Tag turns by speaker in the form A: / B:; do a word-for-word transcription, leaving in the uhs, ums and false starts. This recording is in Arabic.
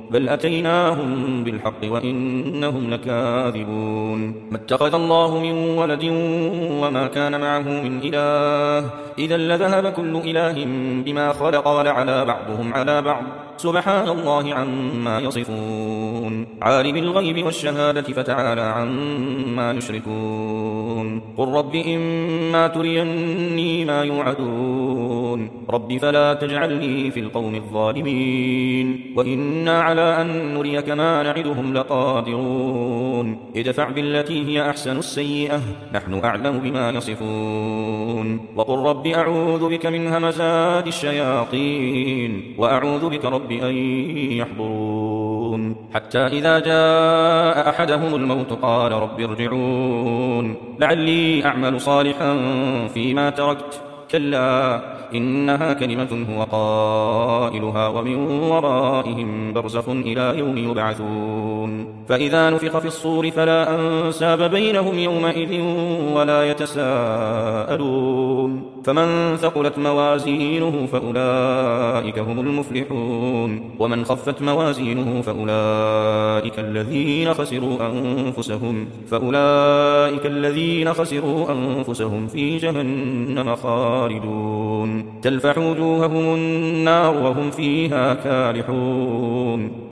A: بل أتيناهم بالحق وإنهم لكاذبون ما اتخذ الله من ولد وما كان معه من إله إذا لذهب كل إله بما خلق ولعلى بعضهم على بعض سبحان الله عما يصفون عالم الغيب والشهادة فتعالى عما يشركون قل رب إما تريني ما يوعدون رب فلا تجعلني في القوم الظالمين وإنا على أن نريك ما نعدهم لقادرون ادفع بالتي هي أحسن السيئة نحن أعلم بما يصفون وقل رب أعوذ بك من همزات الشياطين وأعوذ بك رب أن يحضرون حتى إذا جاء أحدهم الموت قال رب ارجعون لعلي أعمل صالحا فيما تركت كلا إنها كلمة هو قائلها ومن ورائهم برزخ إلى يوم يبعثون فإذا نفخ في الصور فلا أنساب بينهم يومئذ ولا يتساءلون فمن ثقلت موازينه فأولئك هم المفلحون ومن خفت موازينه فأولئك الذين خسروا أنفسهم فأولئك الذين خسروا أنفسهم في جهنم خالدون تلفح وجوههم النار وهم فيها كالحون